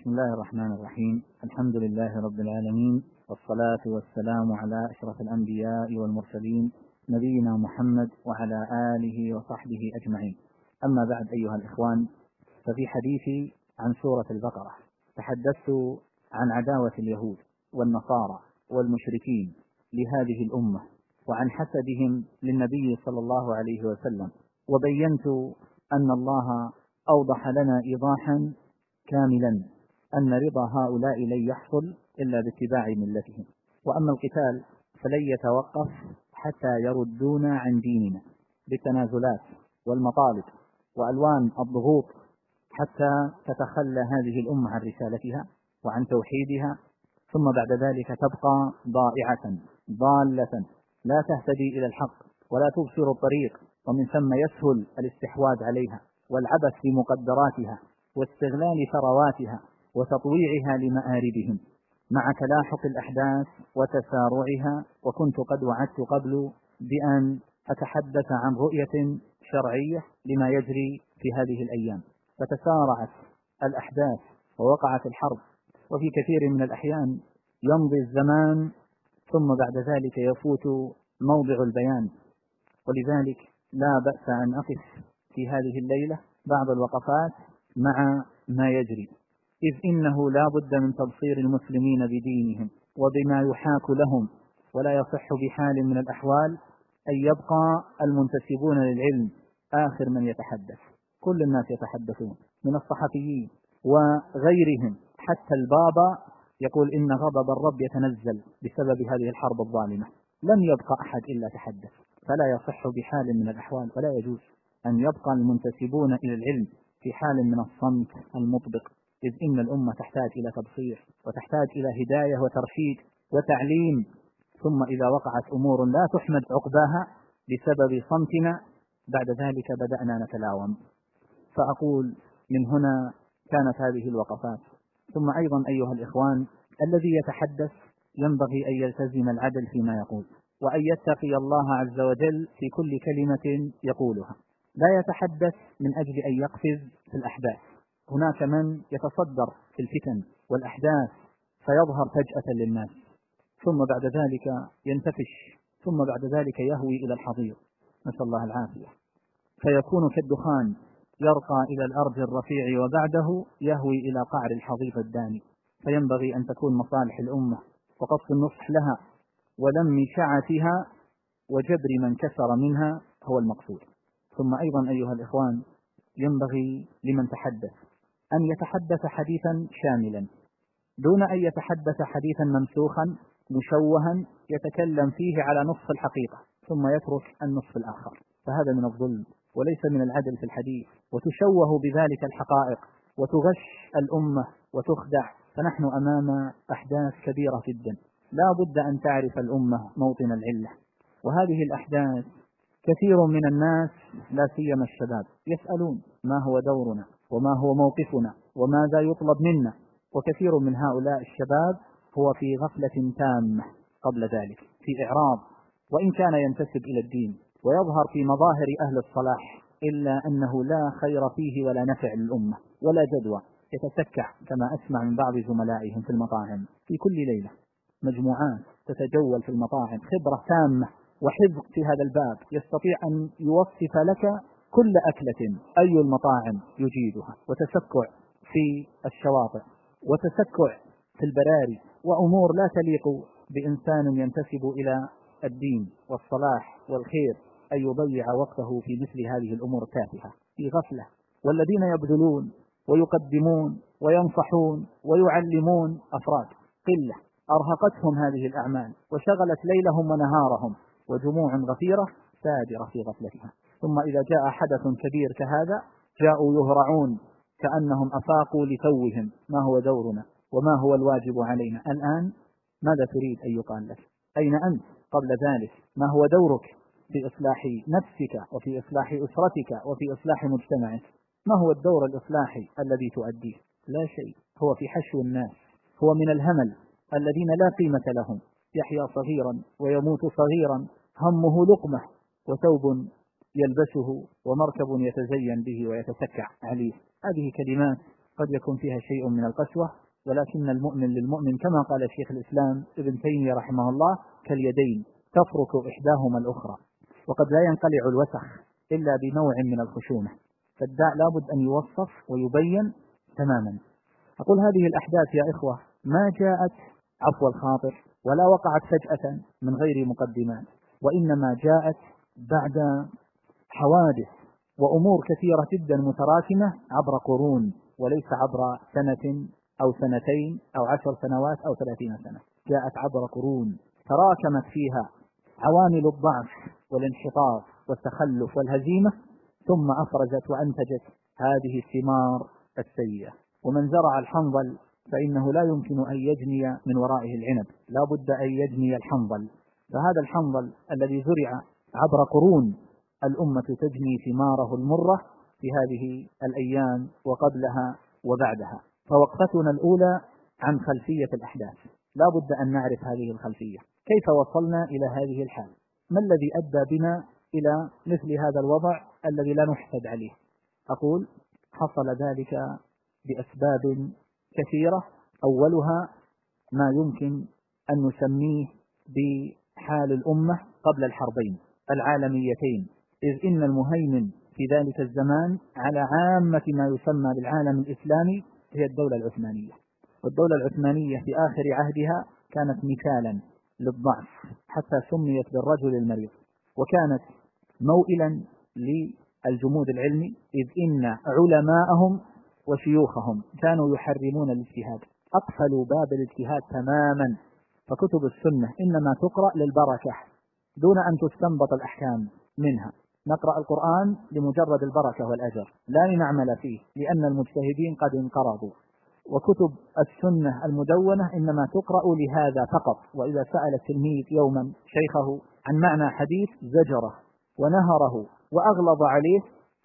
بسم الله الرحمن الرحيم. الحمد لله رب العالمين، والصلاة والسلام على أشرف الأنبياء والمرسلين نبينا محمد وعلى آله وصحبه أجمعين. أما بعد أيها الإخوان، ففي حديثي عن سورة البقرة تحدثت عن عداوة اليهود والنصارى والمشركين لهذه الأمة وعن حسدهم للنبي صلى الله عليه وسلم، وبينت أن الله أوضح لنا إيضاحا كاملا أن رضا هؤلاء لن يحصل إلا باتباع ملتهم، وأما القتال فلن يتوقف حتى يردونا عن ديننا بالتنازلات والمطالب وألوان الضغوط حتى تتخلى هذه الأمة عن رسالتها وعن توحيدها، ثم بعد ذلك تبقى ضائعة ضالة لا تهتدي إلى الحق ولا تبصر الطريق، ومن ثم يسهل الاستحواذ عليها والعبث بمقدراتها واستغلال ثرواتها وتطويعها لمآربهم مع تلاحق الأحداث وتسارعها. وكنت قد وعدت قبل بأن أتحدث عن رؤية شرعية لما يجري في هذه الأيام، فتسارعت الأحداث ووقعت الحرب، وفي كثير من الأحيان يمضي الزمان ثم بعد ذلك يفوت موضع البيان، ولذلك لا بأس أن أقف في هذه الليلة بعض الوقفات مع ما يجري، إذ إنه لا بد من تبصير المسلمين بدينهم وبما يحاك لهم، ولا يصح بحال من الأحوال أن يبقى المنتسبون للعلم آخر من يتحدث. كل الناس يتحدثون من الصحفيين وغيرهم، حتى البابا يقول إن غضب الرب يتنزل بسبب هذه الحرب الظالمة، لم يبقى أحد إلا تحدث. فلا يصح بحال من الأحوال ولا يجوز أن يبقى المنتسبون إلى العلم في حال من الصمت المطبق، إذ إن الأمة تحتاج إلى تبصير وتحتاج إلى هداية وترشيد وتعليم. ثم إذا وقعت أمور لا تحمد عقباها بسبب صمتنا، بعد ذلك بدأنا نتلاوم. فأقول من هنا كانت هذه الوقفات. ثم أيضا أيها الإخوان، الذي يتحدث ينبغي أن يلتزم العدل فيما يقول، وأن يتقي الله عز وجل في كل كلمة يقولها، لا يتحدث من أجل أن يقفز في الأحداث. هناك من يتصدر في الفتن والأحداث فيظهر فجأة للناس، ثم بعد ذلك ينتفش، ثم بعد ذلك يهوي إلى الحضيض، نسأل الله العافية، فيكون كالدخان يرقى إلى الأرض الرفيع وبعده يهوي إلى قعر الحضيض الداني. فينبغي أن تكون مصالح الأمة وقص النصح لها ولم شعثها وجبر من كسر منها هو المقصود. ثم أيضا أيها الإخوان، ينبغي لمن تحدث أن يتحدث حديثا شاملا دون أن يتحدث حديثا ممسوخا مشوها يتكلم فيه على نصف الحقيقة ثم يترك النصف الآخر، فهذا من الظلم وليس من العدل في الحديث، وتشوه بذلك الحقائق وتغش الأمة وتخدع. فنحن أمام أحداث كبيرة جدا لا بد أن تعرف الأمة موطن العلة، وهذه الأحداث كثير من الناس لا سيما الشباب يسألون ما هو دورنا وما هو موقفنا وماذا يطلب منا، وكثير من هؤلاء الشباب هو في غفلة تامة قبل ذلك، في إعراض، وإن كان ينتسب إلى الدين ويظهر في مظاهر أهل الصلاح إلا أنه لا خير فيه ولا نفع للأمة ولا جدوى. يتسكع كما أسمع من بعض زملائهم في المطاعم في كل ليلة، مجموعات تتجول في المطاعم، خبرة تامة وحفظ في هذا الباب، يستطيع أن يوصف لك كل أكلة أي المطاعم يجيدها، وتسكع في الشواطئ وتسكع في البراري، وأمور لا تليق بإنسان ينتسب إلى الدين والصلاح والخير أن يضيع وقته في مثل هذه الأمور التافهة في غفلة. والذين يبذلون ويقدمون وينصحون ويعلمون أفراد قلة أرهقتهم هذه الأعمال وشغلت ليلهم ونهارهم، وجموع غفيرة سادرة في غفلتها. ثم إذا جاء حدث كبير كهذا جاءوا يهرعون كأنهم أفاقوا لتوهم ما هو دورنا وما هو الواجب علينا. الآن ماذا تريد أن يقال لك؟ أين أنت قبل ذلك؟ ما هو دورك في إصلاح نفسك وفي إصلاح أسرتك وفي إصلاح مجتمعك؟ ما هو الدور الإصلاحي الذي تؤديه؟ لا شيء، هو في حشو الناس، هو من الهمل الذين لا قيمة لهم، يحيا صغيرا ويموت صغيرا، همه لقمة وثوب يلبسه ومركب يتزين به ويتسكع عليه. هذه كلمات قد يكون فيها شيء من القسوة، ولكن المؤمن للمؤمن كما قال شيخ الإسلام ابن تيمية رحمه الله كاليدين تفرك إحداهما الأخرى، وقد لا ينقلع الوسخ إلا بنوع من الخشونة، فالداء لابد أن يوصف ويبين تماما. أقول هذه الأحداث يا إخوة ما جاءت عفو الخاطر ولا وقعت فجأة من غير مقدمات، وإنما جاءت بعد حوادث وأمور كثيرة جدا متراكمة عبر قرون، وليس عبر سنة أو سنتين أو 10 سنوات أو 30 سنة، جاءت عبر قرون تراكمت فيها عوامل الضعف والانحطاط والتخلف والهزيمة، ثم أفرزت وأنتجت هذه الثمار السيئة. ومن زرع الحنظل فإنه لا يمكن أن يجني من ورائه العنب، لا بد أن يجني الحنظل. فهذا الحنظل الذي زرع عبر قرون الأمة تجني ثماره المرة في هذه الأيام وقبلها وبعدها. فوقفتنا الأولى عن خلفية الأحداث، لا بد أن نعرف هذه الخلفية، كيف وصلنا إلى هذه الحال، ما الذي أدى بنا إلى مثل هذا الوضع الذي لا نحسد عليه. أقول حصل ذلك بأسباب كثيرة، أولها ما يمكن أن نسميه بحال الأمة قبل الحربين العالميتين، إذ إن المهيمن في ذلك الزمان على عامة ما يسمى بالعالم الإسلامي هي الدولة العثمانية. والدولة العثمانية في آخر عهدها كانت مثالا للضعف حتى سميت بالرجل المريض، وكانت موئلا للجمود العلمي، إذ إن علماءهم وشيوخهم كانوا يحرمون الاجتهاد، أقفلوا باب الاجتهاد تماما، فكتب السنة إنما تقرأ للبركة دون أن تستنبط الأحكام منها. نقرأ القرآن لمجرد البركة والأجر، لا لنعمل فيه لأن المجتهدين قد انقرضوا. وكتب السنة المدونة إنما تقرأ لهذا فقط، وإذا سأل التلميذ يوما شيخه عن معنى حديث زجره ونهره وأغلظ عليه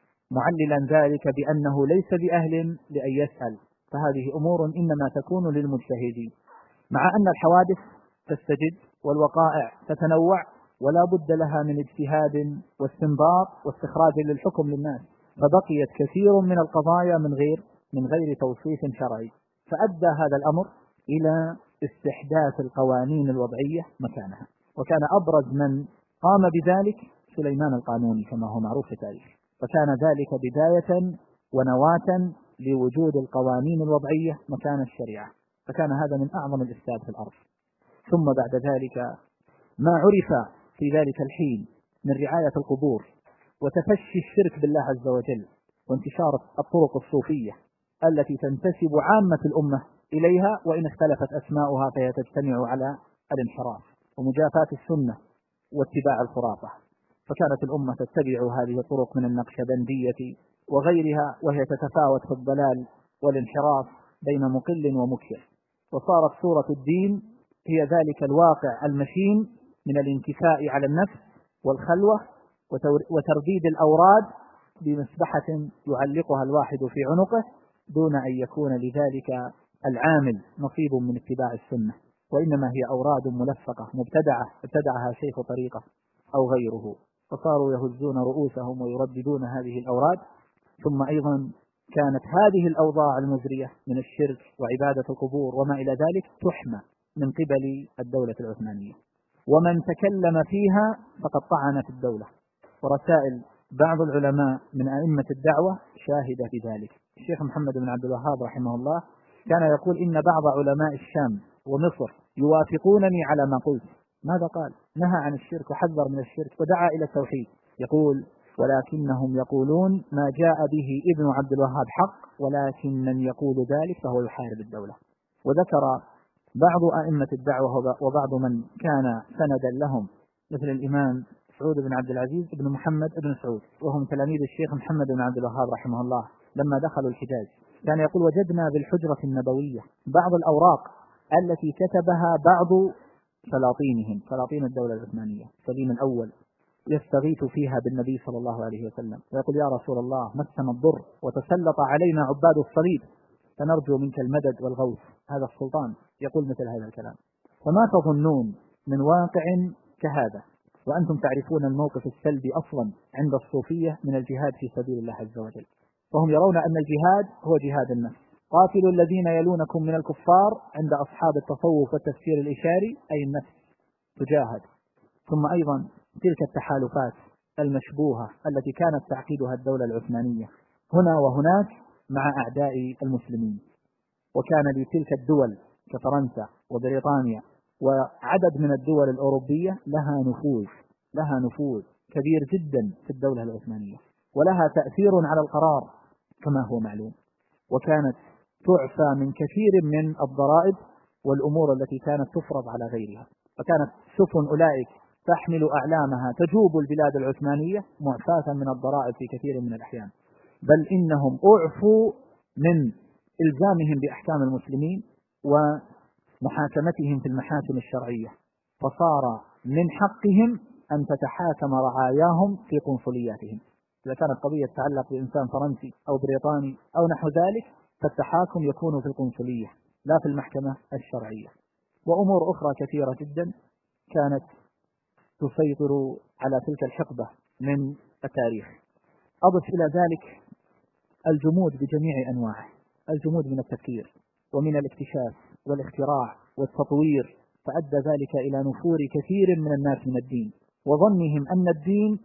معللا ذلك بأنه ليس بأهل لأن يسأل، فهذه أمور إنما تكون للمجتهدين، مع أن الحوادث تستجد والوقائع تتنوع ولا بد لها من اجتهاد واستنباط واستخراج للحكم للناس، فبقيت كثير من القضايا من غير توصيف شرعي، فأدى هذا الأمر إلى استحداث القوانين الوضعية مكانها. وكان أبرز من قام بذلك سليمان القانوني كما هو معروف في التاريخ، فكان ذلك بداية ونواة لوجود القوانين الوضعية مكان الشريعة، فكان هذا من أعظم الإفساد في الأرض. ثم بعد ذلك ما عرف في ذلك الحين من رعاية القبور وتفشي الشرك بالله عز وجل وانتشار الطرق الصوفية التي تنتسب عامة الأمة إليها، وإن اختلفت أسماؤها فهي تجتمع على الانحراف ومجافاة السنة واتباع الخرافة. فكانت الأمة تتبع هذه الطرق من النقشبندية وغيرها، وهي تتفاوت في الضلال والانحراف بين مقل ومكثر، وصارت صورة الدين هي ذلك الواقع المشين من الانكفاء على النفس والخلوة وترديد الأوراد بمسبحة يعلقها الواحد في عنقه دون أن يكون لذلك العامل نصيب من اتباع السنة، وإنما هي أوراد ملفقة مبتدعة ابتدعها شيخ طريقة أو غيره، فصاروا يهزون رؤوسهم ويرددون هذه الأوراد. ثم أيضا كانت هذه الأوضاع المزرية من الشرك وعبادة القبور وما إلى ذلك تحمى من قبل الدولة العثمانية، ومن تكلم فيها فقد طعن في الدولة. ورسائل بعض العلماء من أئمة الدعوة شاهدة بذلك. الشيخ محمد بن عبد الوهاب رحمه الله كان يقول إن بعض علماء الشام ومصر يوافقونني على ما قلت. ماذا قال؟ نهى عن الشرك وحذر من الشرك ودعا إلى التوحيد. يقول ولكنهم يقولون ما جاء به ابن عبد الوهاب حق، ولكن من يقول ذلك فهو يحارب الدولة. وذكر بعض أئمة الدعوة وبعض من كان سندا لهم مثل الإمام سعود بن عبد العزيز بن محمد بن سعود، وهم تلاميذ الشيخ محمد بن عبد الوهاب رحمه الله، لما دخلوا الحجاز كان يقول وجدنا بالحجرة النبوية بعض الأوراق التي كتبها بعض سلاطين الدولة العثمانية. سليم الأول يستغيث فيها بالنبي صلى الله عليه وسلم ويقول يا رسول الله مسنا الضر وتسلط علينا عباد الصليب فنرجو منك المدد والغوث. هذا السلطان يقول مثل هذا الكلام. فما تظنون من واقع كهذا وأنتم تعرفون الموقف السلبي أصلا عند الصوفية من الجهاد في سبيل الله عز وجل، وهم يرون أن الجهاد هو جهاد النفس، قاتلوا الذين يلونكم من الكفار عند أصحاب التصوف والتفسير الإشاري أي النفس تجاهد. ثم أيضا تلك التحالفات المشبوهة التي كانت تعقدها الدولة العثمانية هنا وهناك مع أعداء المسلمين، وكان لتلك الدول كفرنسا وبريطانيا وعدد من الدول الأوروبية لها نفوذ كبير جدا في الدولة العثمانية، ولها تأثير على القرار كما هو معلوم، وكانت تعفى من كثير من الضرائب والأمور التي كانت تفرض على غيرها، فكانت سفن أولئك تحمل أعلامها تجوب البلاد العثمانية معفاة من الضرائب في كثير من الأحيان، بل إنهم أعفوا من إلزامهم بأحكام المسلمين ومحاكمتهم في المحاكم الشرعية، فصار من حقهم أن تتحاكم رعاياهم في قنصلياتهم. إذا كانت قضية تتعلق بإنسان فرنسي أو بريطاني أو نحو ذلك فالتحاكم يكون في القنصلية لا في المحكمة الشرعية. وأمور أخرى كثيرة جدا كانت تسيطر على تلك الحقبة من التاريخ. أضف إلى ذلك الجمود بجميع أنواعه، الجمود من التفكير ومن الاكتشاف والاختراع والتطوير، فأدى ذلك إلى نفور كثير من الناس من الدين وظنهم أن الدين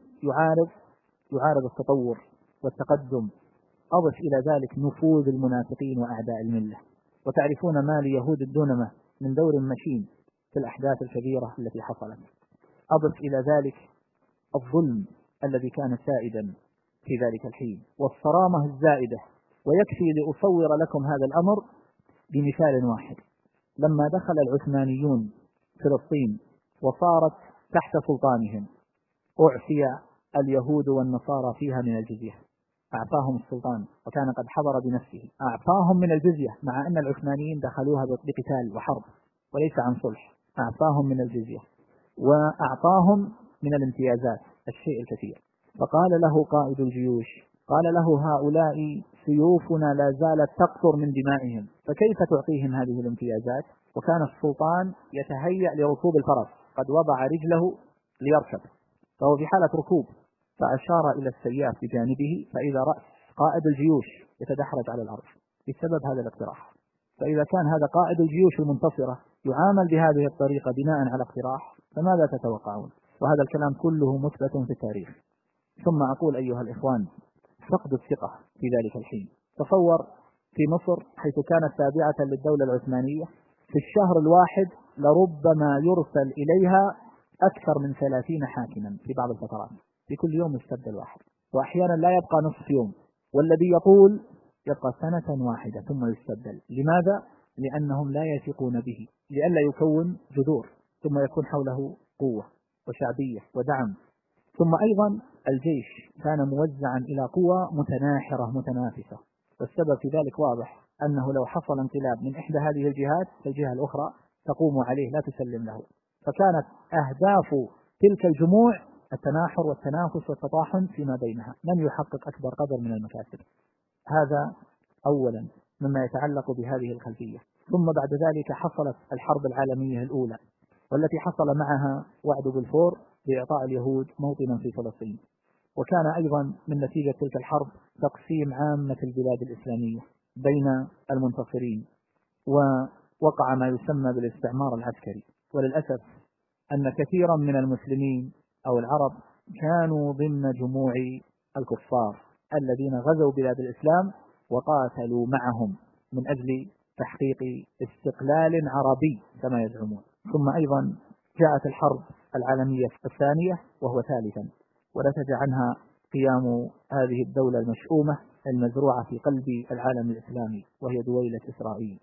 يعارض التطور والتقدم. أضف إلى ذلك نفوذ المنافقين وأعداء الملة، وتعرفون ما ليهود الدنمة من دور مشين في الأحداث الكبيرة التي حصلت. أضف إلى ذلك الظلم الذي كان سائدا في ذلك الحين والصرامة الزائدة. ويكفي لأصور لكم هذا الأمر بمثال واحد. لما دخل العثمانيون فلسطين وصارت تحت سلطانهم أعفي اليهود والنصارى فيها من الجزية، أعطاهم السلطان وكان قد حضر بنفسه أعطاهم من الجزية، مع أن العثمانيين دخلوها بقتال وحرب وليس عن صلح، أعطاهم من الجزية وأعطاهم من الامتيازات الشيء الكثير. فقال له قائد الجيوش، قال له هؤلاء سيوفنا لا زالت تقطر من دمائهم، فكيف تعطيهم هذه الامتيازات؟ وكان السلطان يتهيأ لركوب الفرس، قد وضع رجله ليركب فهو في حالة ركوب، فأشار إلى السياف بجانبه فإذا رأس قائد الجيوش يتدحرج على الأرض بسبب هذا الاقتراح. فإذا كان هذا قائد الجيوش المنتصرة يعامل بهذه الطريقة بناء على اقتراح، فماذا تتوقعون؟ وهذا الكلام كله مثبت في التاريخ. ثم أقول أيها الإخوان، فقد الثقة في ذلك الحين. تصور في مصر حيث كانت تابعة للدولة العثمانية في الشهر الواحد لربما يرسل إليها أكثر من 30 حاكما في بعض الفترات، في كل يوم يستبدل واحد، وأحيانا لا يبقى نصف يوم، والذي يطول يبقى سنة واحدة ثم يستبدل. لماذا؟ لأنهم لا يثقون به، لئلا يكون جذور ثم يكون حوله قوة وشعبية ودعم. ثم أيضا الجيش كان موزعا إلى قوى متناحرة متنافسة، والسبب في ذلك واضح، أنه لو حصل انقلاب من إحدى هذه الجهات فالجهة الأخرى تقوم عليه لا تسلم له. فكانت أهداف تلك الجموع التناحر والتنافس والتطاحن فيما بينها، من يحقق أكبر قدر من المكاسب. هذا أولا مما يتعلق بهذه الخلفية. ثم بعد ذلك حصلت الحرب العالمية الأولى، والتي حصل معها وعد بلفور بإعطاء اليهود موطنا في فلسطين، وكان أيضا من نتيجة تلك الحرب تقسيم عامة البلاد الإسلامية بين المنتصرين، ووقع ما يسمى بالاستعمار العسكري. وللأسف أن كثيرا من المسلمين أو العرب كانوا ضمن جموع الكفار الذين غزوا بلاد الإسلام وقاتلوا معهم من أجل تحقيق استقلال عربي كما يزعمون. ثم أيضا جاءت الحرب العالمية الثانية وهو ثالثا، ونتج عنها قيام هذه الدولة المشؤومة المزروعة في قلب العالم الإسلامي وهي دويلة إسرائيل،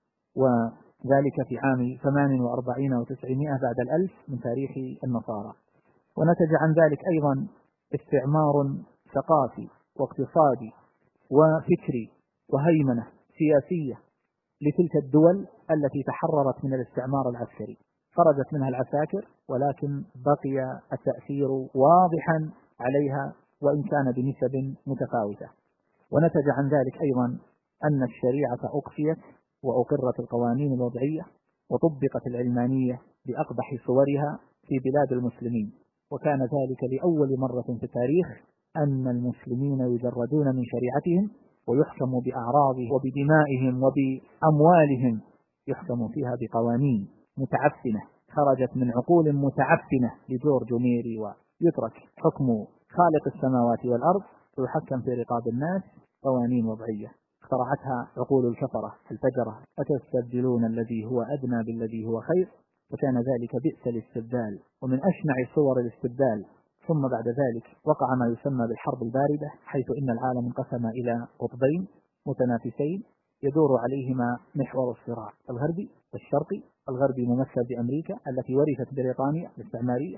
وذلك في عام 48 و900 بعد الألف من تاريخ النصارى. ونتج عن ذلك أيضا استعمار ثقافي واقتصادي وفكري وهيمنة سياسية لتلك الدول التي تحررت من الاستعمار العسكري. خرجت منها العساكر، ولكن بقي التأثير واضحا عليها وإن كان بنسب متفاوتة. ونتج عن ذلك أيضا أن الشريعة أقفيت وأقرت القوانين الوضعية وطبقت العلمانية بأقبح صورها في بلاد المسلمين، وكان ذلك لأول مرة في التاريخ أن المسلمين يجردون من شريعتهم ويحكم بأعراضهم وبدمائهم وبأموالهم، يحكم فيها بقوانين متعفنة خرجت من عقول متعفنة لجورج وميري، ويترك حكم خالق السماوات والأرض ويحكم في رقاب الناس قوانين وضعية اخترعتها عقول الكفرة الفجرة. أتستبدلون الذي هو أدنى بالذي هو خير، وكان ذلك بئس الاستبدال ومن أشنع صور الاستبدال. ثم بعد ذلك وقع ما يسمى بالحرب الباردة، حيث إن العالم انقسم إلى قطبين متنافسين يدور عليهما محور الصراع الغربي والشرقي. الغربي ممثل بأمريكا التي ورثت بريطانيا الاستعمارية،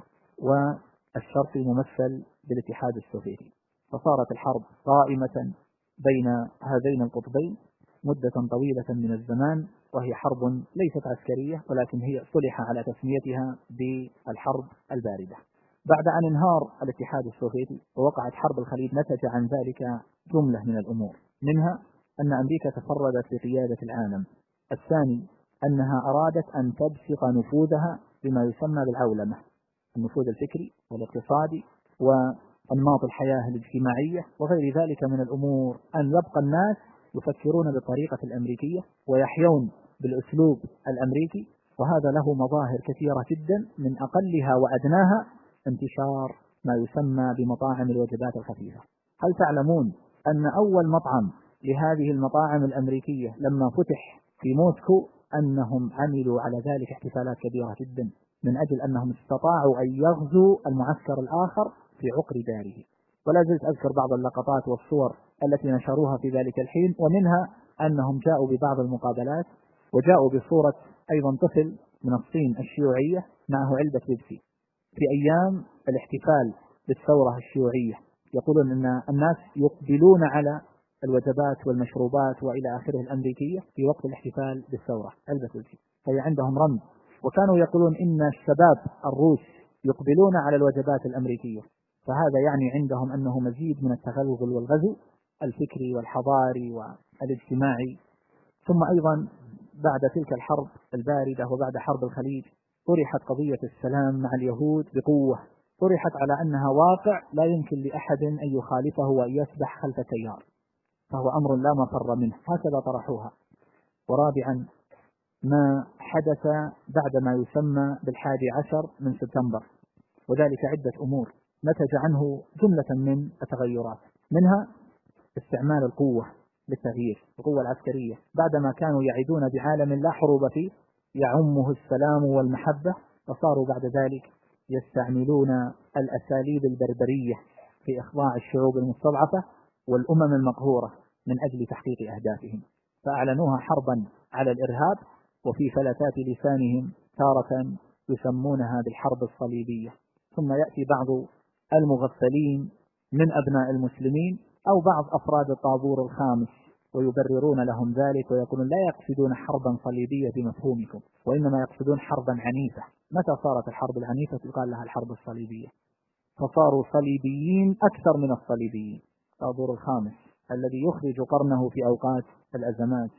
والشرقي ممثل بالاتحاد السوفيتي. فصارت الحرب قائمة بين هذين القطبين مدة طويلة من الزمان، وهي حرب ليست عسكرية، ولكن هي صلح على تسميتها بالحرب الباردة. بعد أن انهار الاتحاد السوفيتي ووقعت حرب الخليج، نتج عن ذلك جملة من الأمور، منها أن أمريكا تفردت بقيادة العالم. الثاني أنها أرادت أن تبسط نفوذها بما يسمى بالعولمة، النفوذ الفكري والاقتصادي وأنماط الحياة الاجتماعية وغير ذلك من الأمور، أن يبقى الناس يفكرون بالطريقة الأمريكية ويحيون بالأسلوب الأمريكي. وهذا له مظاهر كثيرة جدا، من أقلها وأدناها انتشار ما يسمى بمطاعم الوجبات الخفيفة. هل تعلمون أن أول مطعم لهذه المطاعم الأمريكية لما فتح في موسكو أنهم عملوا على ذلك احتفالات كبيرة جدا، من أجل أنهم استطاعوا أن يغزوا المعسكر الآخر في عقر داره. ولا زلت أذكر بعض اللقطات والصور التي نشروها في ذلك الحين، ومنها أنهم جاءوا ببعض المقابلات وجاءوا بصورة أيضا طفل من الصين الشيوعية معه علبة بيبسي في أيام الاحتفال بالثورة الشيوعية. يقولون أن الناس يقبلون على الوجبات والمشروبات وإلى آخره الأمريكية في وقت الاحتفال بالثورة، علبة بيبسي، فهي عندهم رمز. وكانوا يقولون إن الشباب الروس يقبلون على الوجبات الأمريكية، فهذا يعني عندهم أنه مزيد من التغلغل والغزو الفكري والحضاري والاجتماعي. ثم أيضا بعد تلك الحرب الباردة وبعد حرب الخليج طرحت قضية السلام مع اليهود بقوة، طرحت على أنها واقع لا يمكن لأحد أن يخالفه وأن يسبح خلف التيار، فهو أمر لا مفر منه، هكذا طرحوها. ورابعا ما حدث بعد ما يسمى ب11 من سبتمبر، وذلك عدة أمور نتج عنه جملة من التغيرات، منها استعمال القوة للتغيير، القوة العسكرية، بعدما كانوا يعيدون بعالم لا حروب فيه يعمه السلام والمحبة، فصاروا بعد ذلك يستعملون الأساليب البربرية في إخضاع الشعوب المستضعفة والأمم المقهورة من أجل تحقيق أهدافهم، فأعلنوها حربا على الإرهاب، وفي فلتات لسانهم تارة يسمونها بالحرب الصليبية. ثم يأتي بعض المغفلين من أبناء المسلمين أو بعض أفراد الطابور الخامس ويبررون لهم ذلك ويقولون لا يقصدون حربا صليبية بمفهومكم، وإنما يقصدون حربا عنيفة. متى صارت الحرب العنيفة يقال لها الحرب الصليبية؟ فصاروا صليبيين أكثر من الصليبيين. الطابور الخامس الذي يخرج قرنه في أوقات الأزمات.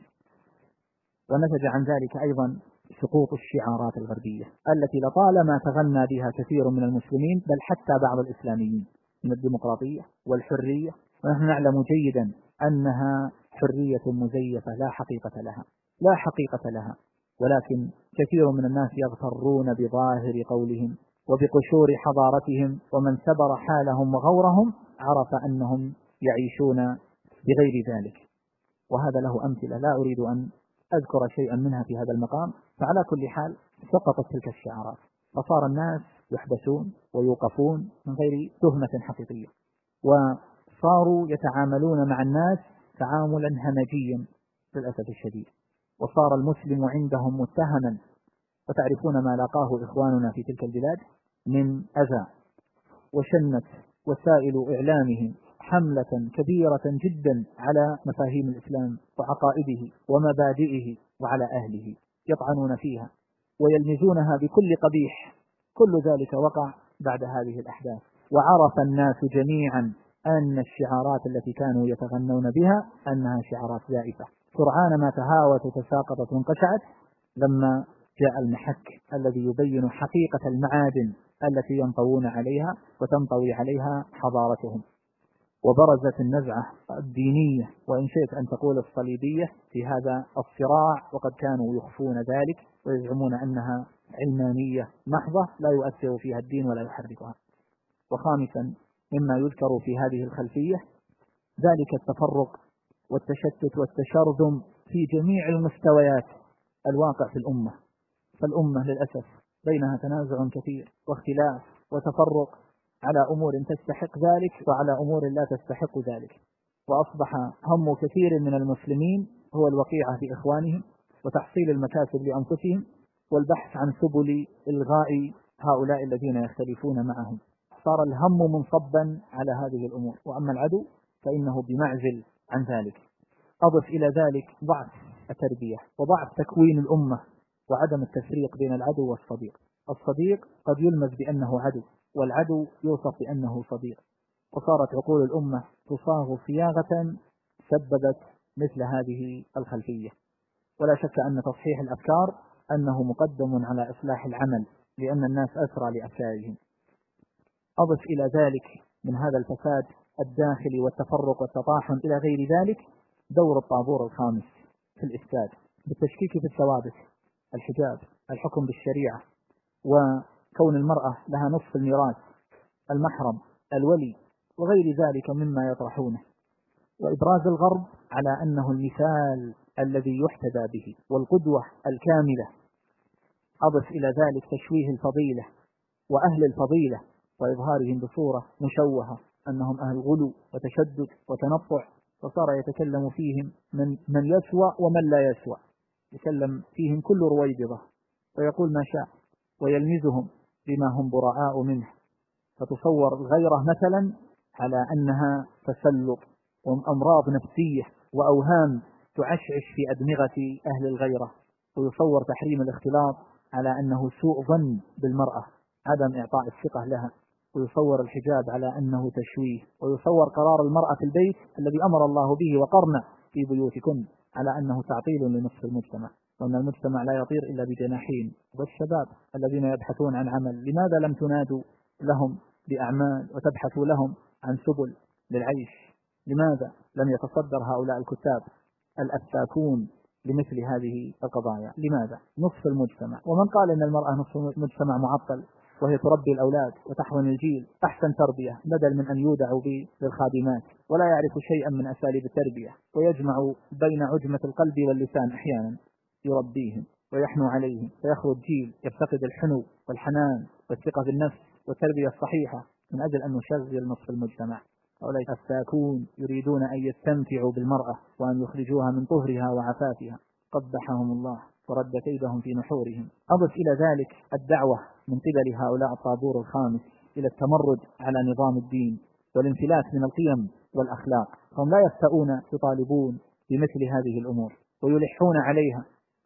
ونتج عن ذلك أيضا سقوط الشعارات الغربية التي لطالما تغنى بها كثير من المسلمين، بل حتى بعض الإسلاميين، من الديمقراطية والحرية، ونحن نعلم جيدا أنها حرية مزيفة لا حقيقة لها، لا حقيقة لها، ولكن كثير من الناس يغترون بظاهر قولهم وبقشور حضارتهم، ومن سبر حالهم وغورهم عرف أنهم يعيشون بغير ذلك. وهذا له أمثلة لا أريد أن أذكر شيئا منها في هذا المقام. فعلى كل حال سقطت تلك الشعارات، فصار الناس يحبسون ويوقفون من غير تهمة حقيقية، وصاروا يتعاملون مع الناس تعاملا همجيا للأسف الشديد، وصار المسلم عندهم متهما. وتعرفون ما لاقاه إخواننا في تلك البلاد من أذى، وشنت وسائل إعلامهم حملة كبيرة جدا على مفاهيم الإسلام وعقائده ومبادئه وعلى أهله، يطعنون فيها ويلمزونها بكل قبيح. كل ذلك وقع بعد هذه الأحداث، وعرف الناس جميعا أن الشعارات التي كانوا يتغنون بها أنها شعارات زائفة. سرعان ما تهاوت وتساقطت وانقشعت لما جاء المحك الذي يبين حقيقة المعادن التي ينطوون عليها وتنطوي عليها حضارتهم. وبرزت النزعة الدينية وإن شئت أن تقول الصليبية في هذا الصراع، وقد كانوا يخفون ذلك ويزعمون أنها علمانية محضة لا يؤثر فيها الدين ولا يحركها. وخامسا مما يذكر في هذه الخلفية ذلك التفرق والتشتت والتشرذم في جميع المستويات الواقع في الأمة. فالأمة للأسف بينها تنازع كثير واختلاف وتفرق على أمور تستحق ذلك وعلى أمور لا تستحق ذلك، وأصبح هم كثير من المسلمين هو الوقيعة في إخوانهم وتحصيل المكاسب لأنفسهم والبحث عن سبل إلغاء هؤلاء الذين يختلفون معهم. صار الهم منصبا على هذه الأمور، وأما العدو فإنه بمعزل عن ذلك. أضف إلى ذلك ضعف التربية وضعف تكوين الأمة وعدم التفريق بين العدو والصديق. الصديق قد يلمز بأنه عدو، والعدو يوصف بأنه صديق، وصارت عقول الأمة تصاغ صياغة سببت مثل هذه الخلفية. ولا شك أن تصحيح الأفكار أنه مقدم على إصلاح العمل، لأن الناس أسرى لأفكارهم. أضف إلى ذلك من هذا الفساد الداخلي والتفرق والتطاحن إلى غير ذلك دور الطابور الخامس في الإفساد بالتشكيك في الثوابت، الحجاب، الحكم بالشريعة، وكون المرأة لها نصف الميراث، المحرم، الولي، وغير ذلك مما يطرحونه، وإبراز الغرب على أنه المثال الذي يحتذى به والقدوة الكاملة. أضف إلى ذلك تشويه الفضيلة وأهل الفضيلة وإظهارهم بصورة مشوهة أنهم أهل غلو وتشدد وتنطع، وصار يتكلم فيهم من يسوى ومن لا يسوى، يتكلم فيهم كل رويبضة ويقول ما شاء ويلمزهم بما هم براء منه. فتصور الغيرة مثلا على أنها تسلط وأمراض نفسية وأوهام تعشعش في أدمغة أهل الغيرة، ويصور تحريم الاختلاط على أنه سوء ظن بالمرأة، عدم إعطاء الثقة لها، ويصور الحجاب على أنه تشويه، ويصور قرار المرأة في البيت الذي أمر الله به وقرن في بيوتكن على أنه تعطيل لنصف المجتمع، وأن المجتمع لا يطير إلا بجناحين. والشباب الذين يبحثون عن عمل لماذا لم تنادوا لهم بأعمال وتبحثوا لهم عن سبل للعيش؟ لماذا لم يتصدر هؤلاء الكتاب الأفاكون لمثل هذه القضايا؟ لماذا نصف المجتمع؟ ومن قال أن المرأة نصف المجتمع معطل وهي تربي الأولاد وتحضن الجيل أحسن تربية، بدل من أن يودعوا للخادمات ولا يعرف شيئا من أساليب التربية، ويجمع بين عجمة القلب واللسان أحيانا يربيهم ويحنو عليهم، فيخرج جيل يفتقد الحنو والحنان والثقة بالنفس والتربية الصحيحة من أجل أن نشغل نصف المجتمع. هؤلاء الساكون يريدون أن يستمتعوا بالمرأة وأن يخرجوها من طهرها وعفافها، قبحهم الله ورد كيدهم في نحورهم. أضف إلى ذلك الدعوة من قبل هؤلاء الطابور الخامس إلى التمرد على نظام الدين والانفلات من القيم والأخلاق، هم لا يفتؤون يطالبون بمثل هذه الأمور ويلحون عليها.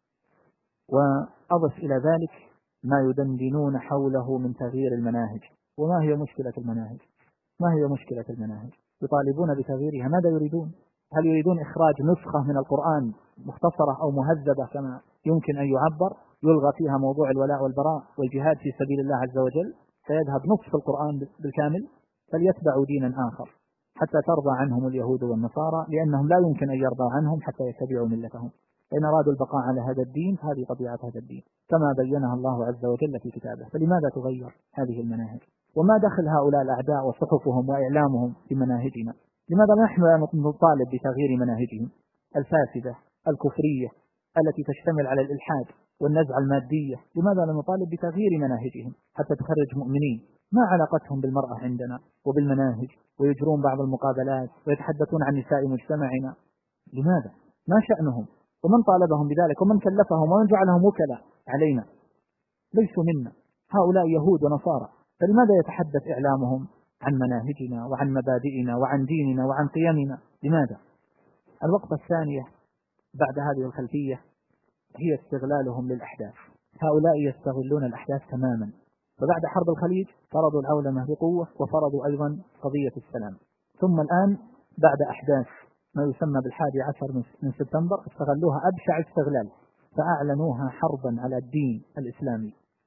وأضف إلى ذلك ما يدندنون حوله من تغيير المناهج. وما هي مشكلة المناهج؟ ما هي مشكلة المناهج؟ يطالبون بتغييرها. ماذا يريدون؟ هل يريدون إخراج نسخة من القرآن مختصرة أو مهذبة كما يمكن أن يعبر يلغى فيها موضوع الولاء والبراء والجهاد في سبيل الله عز وجل، فيذهب نصف القرآن بالكامل؟ فليتبعوا دينا آخر حتى ترضى عنهم اليهود والنصارى، لأنهم لا يمكن أن يرضى عنهم حتى يتبعوا ملتهم. إن أرادوا البقاء على هذا الدين فهذه طبيعة هذا الدين كما بينها الله عز وجل في كتابه. فلماذا تغير هذه المناهج؟ وما دخل هؤلاء الأعداء وصحفهم وإعلامهم في مناهجنا؟ لماذا نحن نطالب بتغيير مناهجهم الفاسدة الكفرية التي تشتمل على الإلحاد والنزعة المادية؟ لماذا لا نطالب بتغيير مناهجهم حتى تخرج مؤمنين؟ ما علاقتهم بالمرأة عندنا وبالمناهج؟ ويجرون بعض المقابلات ويتحدثون عن نساء مجتمعنا. لماذا؟ ما شأنهم؟ ومن طالبهم بذلك ومن كلفهم ومن جعلهم وكلاء علينا؟ ليسوا منا، هؤلاء يهود ونصارى. فلماذا يتحدث إعلامهم عن مناهجنا وعن مبادئنا وعن ديننا وعن قيمنا؟ لماذا؟ الوقفة الثانية بعد هذه الخلفية هي استغلالهم للأحداث. هؤلاء يستغلون الأحداث تماما. فبعد حرب الخليج فرضوا العولمة بقوة وفرضوا أيضا قضية السلام، ثم الآن بعد أحداث ما يسمى بال11 من سبتمبر استغلوها أبشع استغلال، فأعلنوها حربا على الدين الإسلامي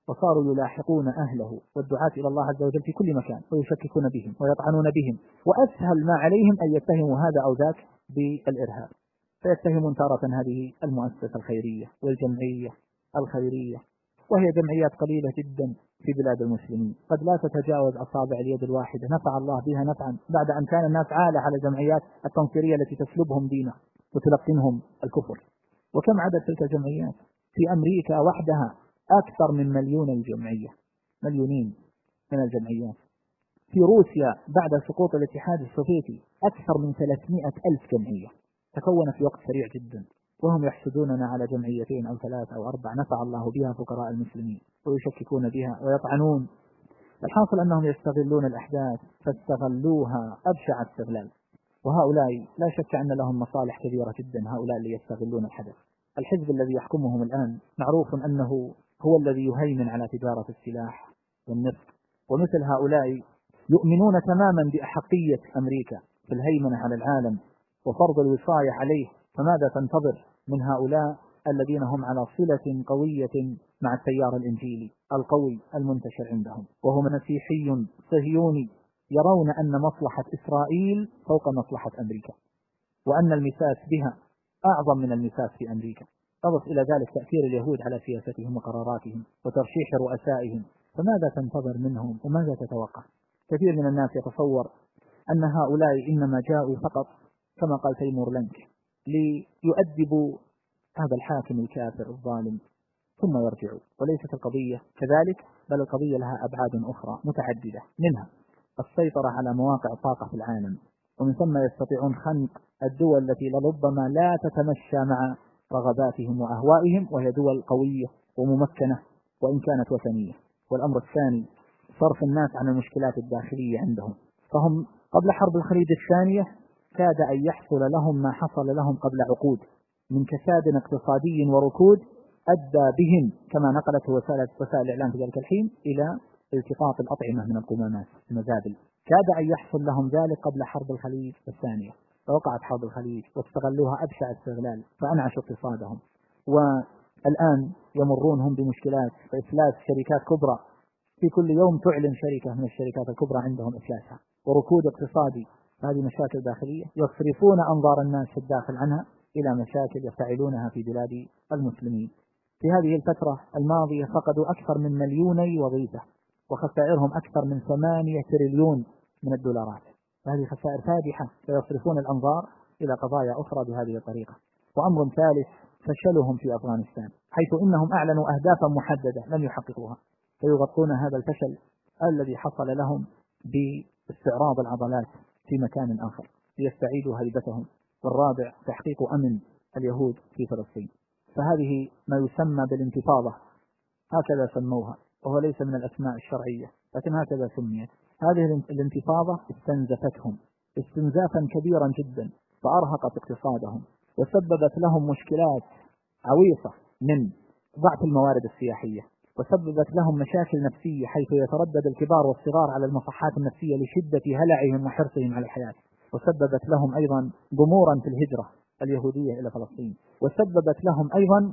وصاروا يلاحقون أهله والدعاة إلى الله عز وجل في كل مكان ويشككون بهم ويطعنون بهم، وأسهل ما عليهم أن يتهموا هذا أو ذاك بالإرهاب، فيتهمون تارة هذه المؤسسة الخيرية والجمعية الخيرية، وهي جمعيات قليلة جدا في بلاد المسلمين قد لا تتجاوز أصابع اليد الواحدة، نفع الله بها نفعا بعد أن كان الناس عالة على الجمعيات التنصيرية التي تسلبهم دينه وتلقنهم الكفر. وكم عدد تلك الجمعيات؟ في أمريكا وحدها أكثر من 1,000,000 الجمعية، 1,000,000 من الجمعيات. في روسيا بعد سقوط الاتحاد السوفيتي أكثر من 300,000 جمعية تكون في وقت سريع جدا، وهم يحسدوننا على جمعيتين أو 3 أو 4 نفع الله بها فقراء المسلمين ويشككون بها ويطعنون. الحاصل أنهم يستغلون الأحداث فاستغلوها أبشع استغلال، وهؤلاء لا شك أن لهم مصالح كبيرة جدا، هؤلاء اللي يستغلون الحدث. الحزب الذي يحكمهم الآن معروف أنه هو الذي يهيمن على تجارة السلاح والنفط، ومثل هؤلاء يؤمنون تماما بأحقية أمريكا في الهيمنة على العالم وفرض الوصاية عليه. فماذا تنتظر من هؤلاء الذين هم على صلة قوية مع التيار الإنجيلي القوي المنتشر عندهم، وهو مسيحي صهيوني يرون أن مصلحة إسرائيل فوق مصلحة أمريكا، وأن المساس بها أعظم من المساس في أمريكا. أضف إلى ذلك تأثير اليهود على سياستهم وقراراتهم وترشيح رؤسائهم. فماذا تنتظر منهم وماذا تتوقع؟ كثير من الناس يتصور أن هؤلاء إنما جاءوا فقط كما قال تيمور لنك ليؤدبوا هذا الحاكم الكافر الظالم ثم يرجعوا، وليست القضية كذلك، بل القضية لها أبعاد أخرى متعددة، منها السيطرة على مواقع الطاقة في العالم، ومن ثم يستطيعون خنق الدول التي لربما لا تتمشى مع رغباتهم وأهوائهم، وهي دول قوية وممكنة وإن كانت وثنية. والأمر الثاني صرف الناس عن المشكلات الداخلية عندهم، فهم قبل حرب الخليج الثانية كاد أن يحصل لهم ما حصل لهم قبل عقود من كساد اقتصادي وركود أدى بهم كما نقلته وسائل الإعلام في ذلك الحين إلى التقاط الأطعمة من القمامات المزابل. كاد أن يحصل لهم ذلك قبل حرب الخليج الثانية، فوقعت حرب الخليج واستغلوها أبشع استغلال فأنعشوا اقتصادهم، والآن يمرون هم بمشكلات فإفلاس شركات كبرى، في كل يوم تعلن شركة من الشركات الكبرى عندهم إفلاسها وركود اقتصادي. هذه مشاكل داخلية يصرفون أنظار الناس في الداخل عنها إلى مشاكل يفتعلونها في بلاد المسلمين. في هذه الفترة الماضية فقدوا أكثر من 2,000,000 وظيفة، وخسائرهم أكثر من 8 تريليون من الدولارات. هذه خسائر فادحة، فيصرفون الأنظار إلى قضايا أخرى بهذه الطريقة. وأمر ثالث فشلهم في أفغانستان، حيث إنهم أعلنوا أهدافا محددة لم يحققوها، فيغطون هذا الفشل الذي حصل لهم باستعراض العضلات في مكان آخر ليستعيدوا هيبتهم. والرابع تحقيق أمن اليهود في فلسطين، فهذه ما يسمى بالانتفاضة، هكذا سموها، وهو ليس من الأسماء الشرعية لكن هكذا سميت. هذه الانتفاضة استنزفتهم استنزافا كبيرا جدا، فأرهقت اقتصادهم وسببت لهم مشكلات عويصة من ضعف الموارد السياحية، وسببت لهم مشاكل نفسية حيث يتردد الكبار والصغار على المصحات النفسية لشدة هلعهم وحرصهم على الحياة، وسببت لهم أيضا ضمورا في الهجرة اليهودية إلى فلسطين، وسببت لهم أيضا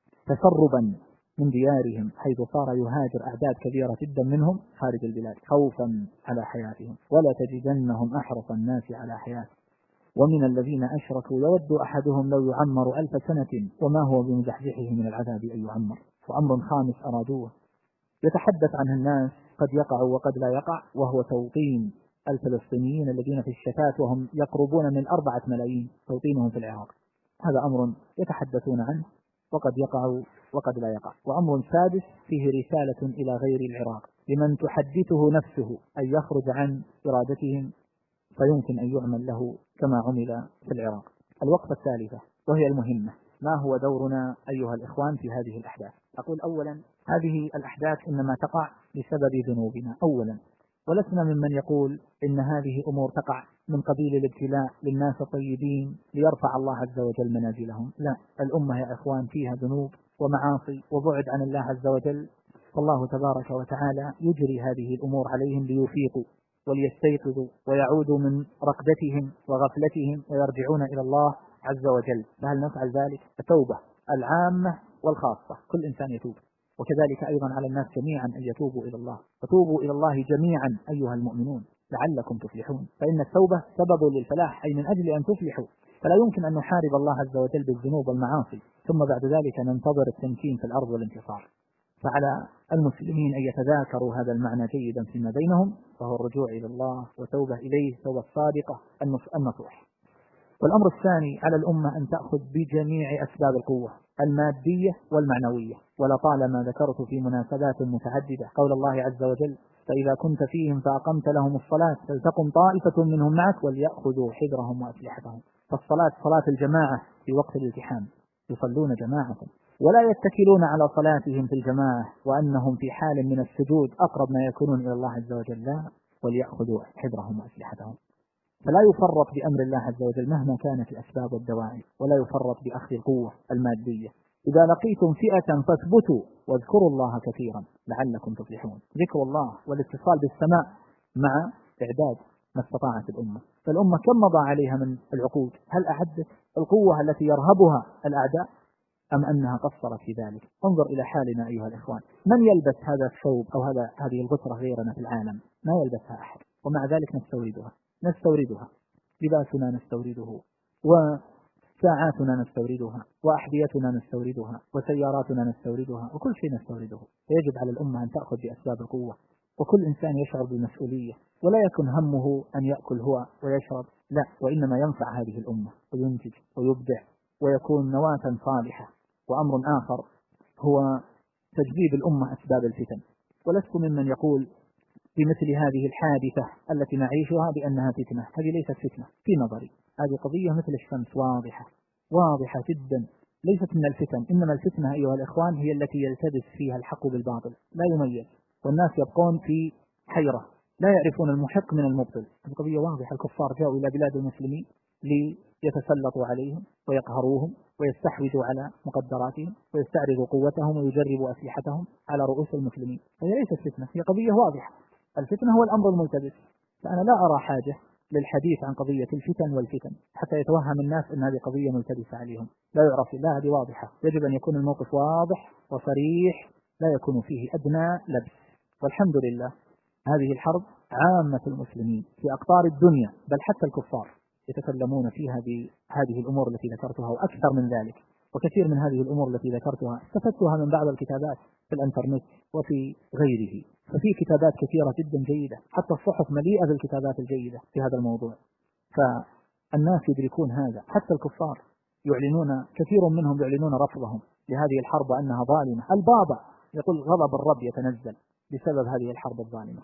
تسربا من ديارهم حيث صار يهاجر أعداد كبيرة جدا منهم خارج البلاد خوفا على حياتهم. ولا تجدنهم أحرص الناس على حياة، ومن الذين أشركوا يود أحدهم لو يعمر 1000 سنة وما هو بمزحزحه من العذاب أن يعمر. وأمر خامس أرادوه يتحدث عنه الناس قد يقع وقد لا يقع، وهو توطين الفلسطينيين الذين في الشتات وهم يقربون من 4 ملايين، توطينهم في العراق. هذا أمر يتحدثون عنه وقد يقع وقد لا يقع. وأمر سادس فيه رسالة إلى غير العراق لمن تحدثه نفسه أن يخرج عن إرادتهم فيمكن أن يعمل له كما عمل في العراق. الوقفة الثالثة وهي المهمة، ما هو دورنا أيها الإخوان في هذه الأحداث؟ أقول أولا هذه الأحداث إنما تقع بسبب ذنوبنا أولا، ولسنا ممن يقول إن هذه أمور تقع من قبيل الابتلاء للناس الطيبين ليرفع الله عز وجل منازلهم، لا، الأمة يا إخوان فيها ذنوب ومعاصي وبعد عن الله عز وجل، فالله تبارك وتعالى يجري هذه الأمور عليهم ليفيقوا وليستيقظوا ويعودوا من رقدتهم وغفلتهم ويرجعون إلى الله عز وجل. فهل نفعل ذلك؟ التوبة العامة والخاصة، كل إنسان يتوب، وكذلك أيضا على الناس جميعا أن يتوبوا إلى الله، فتوبوا إلى الله جميعا أيها المؤمنون لعلكم تفلحون، فإن التوبة سبب للفلاح، أي من أجل أن تفلحوا. فلا يمكن أن نحارب الله عز وجل بالذنوب والمعاصي ثم بعد ذلك ننتظر التمكين في الأرض والانتصار. فعلى المسلمين أن يتذاكروا هذا المعنى جيدا فيما بينهم، فهو الرجوع إلى الله وتوبة إليه، توبة صادقة النصوح. والأمر الثاني على الأمة أن تأخذ بجميع أسباب القوة المادية والمعنوية. ولطالما ذكرت في مناسبات متعددة قول الله عز وجل: فإذا كنت فيهم فأقمت لهم الصلاة فلتقم طائفة منهم معك وليأخذوا حذرهم وأسلحتهم. فالصلاة صلاة الجماعة في وقت الالتحام، يصلون جماعة ولا يتكلون على صلاتهم في الجماعة وأنهم في حال من السجود أقرب ما يكونون إلى الله عز وجل، لا، وليأخذوا حذرهم وأسلحتهم. فلا يفرط بأمر الله عز وجل مهما كانت الأسباب والدواعي، ولا يفرط بأخذ القوة المادية. إذا لقيتم فئة فاثبتوا واذكروا الله كثيرا لعلكم تفلحون. ذكر الله والاتصال بالسماء مع إعداد ما استطاعت الأمة. فالأمة كم مضى عليها من العقود؟ هل أعدت القوة التي يرهبها الأعداء أم أنها قصرت في ذلك؟ انظر إلى حالنا أيها الإخوان، من يلبس هذا الثوب أو هذه الغترة غيرنا في العالم؟ ما يلبسها أحد، ومع ذلك نستوردها، لباسنا نستورده، وساعاتنا نستوردها، وأحذيتنا نستوردها، وسياراتنا نستوردها، وكل شيء نستورده. فيجب على الأمة أن تأخذ بأسباب القوة، وكل إنسان يشعر بالمسؤولية، ولا يكن همه أن يأكل هو ويشرب، لا، وإنما ينفع هذه الأمة وينتج ويبدع ويكون نواة صالحة. وأمر آخر هو تجليب الأمة أسباب الفتن. ولست ممن يقول بمثل هذه الحادثة التي نعيشها بأنها فتنة. هذه ليست فتنة في نظري، هذه قضية مثل الشمس واضحة جدا، ليست من الفتن. إنما الفتنة أيها الإخوان هي التي يلتبس فيها الحق بالباطل، لا يميز، والناس يبقون في حيرة لا يعرفون المحق من المبطل. القضية واضحة. الكفار جاءوا إلى بلاد المسلمين ليتسلطوا عليهم ويقهروهم ويستحوذوا على مقدراتهم ويستعرضوا قوتهم ويجربوا أسلحتهم على رؤوس المسلمين. هي ليست فتنة، هي قضية واضحة. الفتنة هو الأمر الملتبس. فأنا لا أرى حاجة للحديث عن قضية الفتن والفتن حتى يتوهم الناس أن هذه قضية ملتبسة عليهم. لا يعرف، لا، هذه واضحة. يجب أن يكون الموقف واضح وصريح لا يكون فيه أدنى لبس. والحمد لله هذه الحرب عامة المسلمين في أقطار الدنيا بل حتى الكفار يتكلمون في هذه الأمور التي ذكرتها وأكثر من ذلك. وكثير من هذه الأمور التي ذكرتها استفدتها من بعض الكتابات في الانترنت وفي غيره. ففي كتابات كثيرة جدا جيدة، حتى الصحف مليئة بالكتابات الجيدة في هذا الموضوع. فالناس يدركون هذا، حتى الكفار يعلنون، كثير منهم يعلنون رفضهم لهذه الحرب وأنها ظالمة. البابا يقول غضب الرب يتنزل بسبب هذه الحرب الظالمة.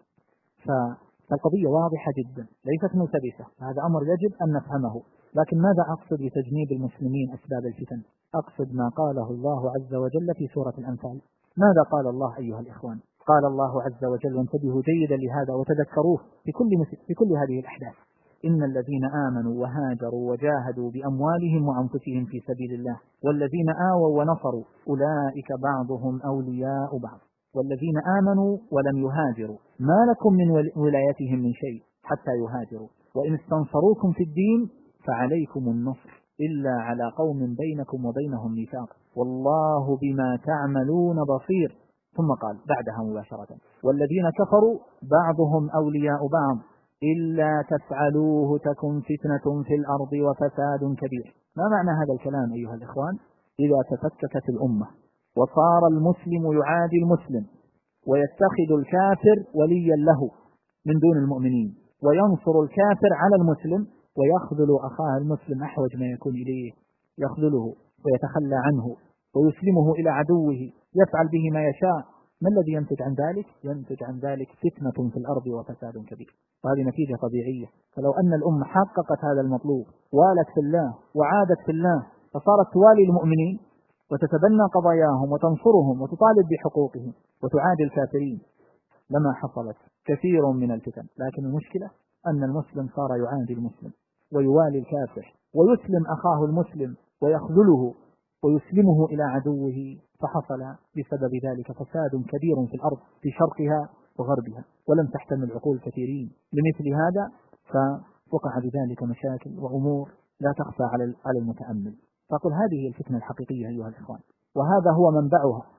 فالقضية واضحة جدا ليست ملتبسة. هذا أمر يجب أن نفهمه. لكن ماذا أقصد بتجنيب المسلمين أسباب الفتن؟ أقصد ما قاله الله عز وجل في سورة الأنفال. ماذا قال الله أيها الإخوان؟ قال الله عز وجل، وانتبهوا جيدا لهذا وتذكروه في كل هذه الأحداث: إن الذين آمنوا وهاجروا وجاهدوا بأموالهم وأنفسهم في سبيل الله والذين آووا ونصروا أولئك بعضهم أولياء بعض والذين آمنوا ولم يهاجروا ما لكم من ولايتهم من شيء حتى يهاجروا وإن استنصروكم في الدين فعليكم النصر إلا على قوم بينكم وبينهم ميثاق والله بما تعملون بصير. ثم قال بعدها مباشرة: والذين كفروا بعضهم أولياء بعض إلا تفعلوه تكن فتنة في الأرض وفساد كبير. ما معنى هذا الكلام أيها الإخوان؟ إذا تفككت الأمة وصار المسلم يعادي المسلم ويتخذ الكافر وليا له من دون المؤمنين وينصر الكافر على المسلم ويخذل أخاه المسلم أحوج ما يكون إليه، يخذله ويتخلى عنه ويسلمه إلى عدوه، يفعل به ما يشاء. ما الذي ينتج عن ذلك؟ ينتج عن ذلك فتنة في الأرض وفساد كبير. وهذه نتيجة طبيعية. فلو أن الأمة حققت هذا المطلوب، والت في الله وعادت في الله، فصارت توالي المؤمنين وتتبنى قضاياهم وتنصرهم وتطالب بحقوقهم وتعادي الكافرين، لما حصلت كثير من الفتن. لكن المشكلة أن المسلم صار يعادي المسلم ويوالي الكافر ويسلم أخاه المسلم ويخذله ويسلمه إلى عدوه، فحصل بسبب ذلك فساد كبير في الأرض في شرقها وغربها، ولم تحتمل عقول كثيرين لمثل هذا، فوقع بذلك مشاكل وأمور لا تخفى على المتأمل. فقل هذه الفتنة الحقيقية أيها الإخوان، وهذا هو منبعها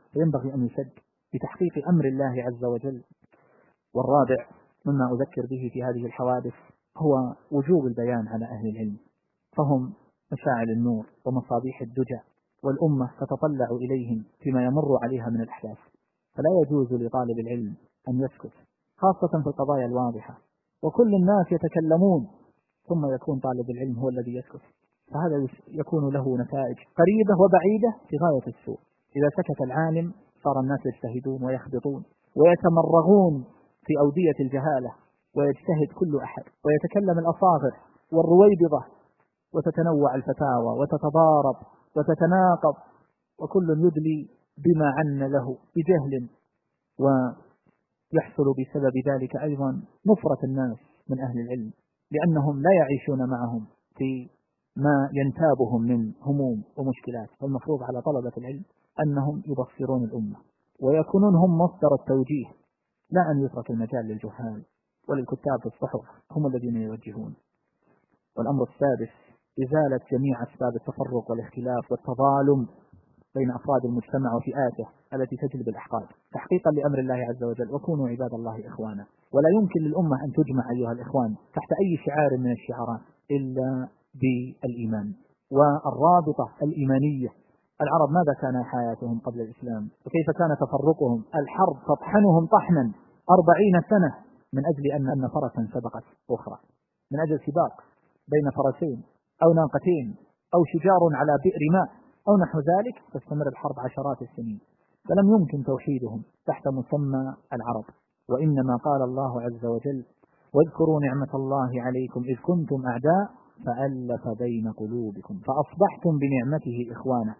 فينبغي أن يشد بتحقيق أمر الله عز وجل. والرابع مما أذكر به في هذه الحوادث هو وجوب البيان على أهل العلم، فهم مشاعل النور ومصابيح الدجى، والأمة تتطلع إليهم فيما يمر عليها من الأحداث، فلا يجوز لطالب العلم أن يسكت خاصة في القضايا الواضحة، وكل الناس يتكلمون ثم يكون طالب العلم هو الذي يسكت، فهذا يكون له نتائج قريبة وبعيدة في غاية السوء. إذا سكت العالم صار الناس يجتهدون ويخبطون ويتمرغون في أودية الجهالة، ويجتهد كل أحد ويتكلم الأصاغر والرويبضة، وتتنوع الفتاوى وتتضارب وتتناقض، وكل يدلي بما عن له بجهل، ويحصل بسبب ذلك أيضا نفرة الناس من أهل العلم، لأنهم لا يعيشون معهم في ما ينتابهم من هموم ومشكلات. والمفروض على طلبة العلم أنهم يبصرون الأمة ويكونون هم مصدر التوجيه، لا أن يترك المجال للجهال وللكتاب في الصحف هم الذين يوجهون. والأمر السادس إزالة جميع أسباب التفرق والاختلاف والتظالم بين أفراد المجتمع وفئاته التي تجلب الأحقاد تحقيقا لأمر الله عز وجل، وكونوا عباد الله إخوانا. ولا يمكن للأمة أن تجمع أيها الإخوان تحت أي شعار من الشعارات إلا بالإيمان والرابطة الإيمانية. العرب ماذا كان حياتهم قبل الإسلام، وكيف كان تفرقهم؟ الحرب تطحنهم طحنا 40 سنة من أجل أن فرسا سبقت أخرى، من أجل سباق بين فرسين أو ناقتين أو شجار على بئر ماء أو نحو ذلك، تستمر الحرب عشرات السنين، فلم يمكن توحيدهم تحت مسمى العرب. وإنما قال الله عز وجل: واذكروا نعمة الله عليكم إذ كنتم أعداء فألف بين قلوبكم فأصبحتم بنعمته إخوانا.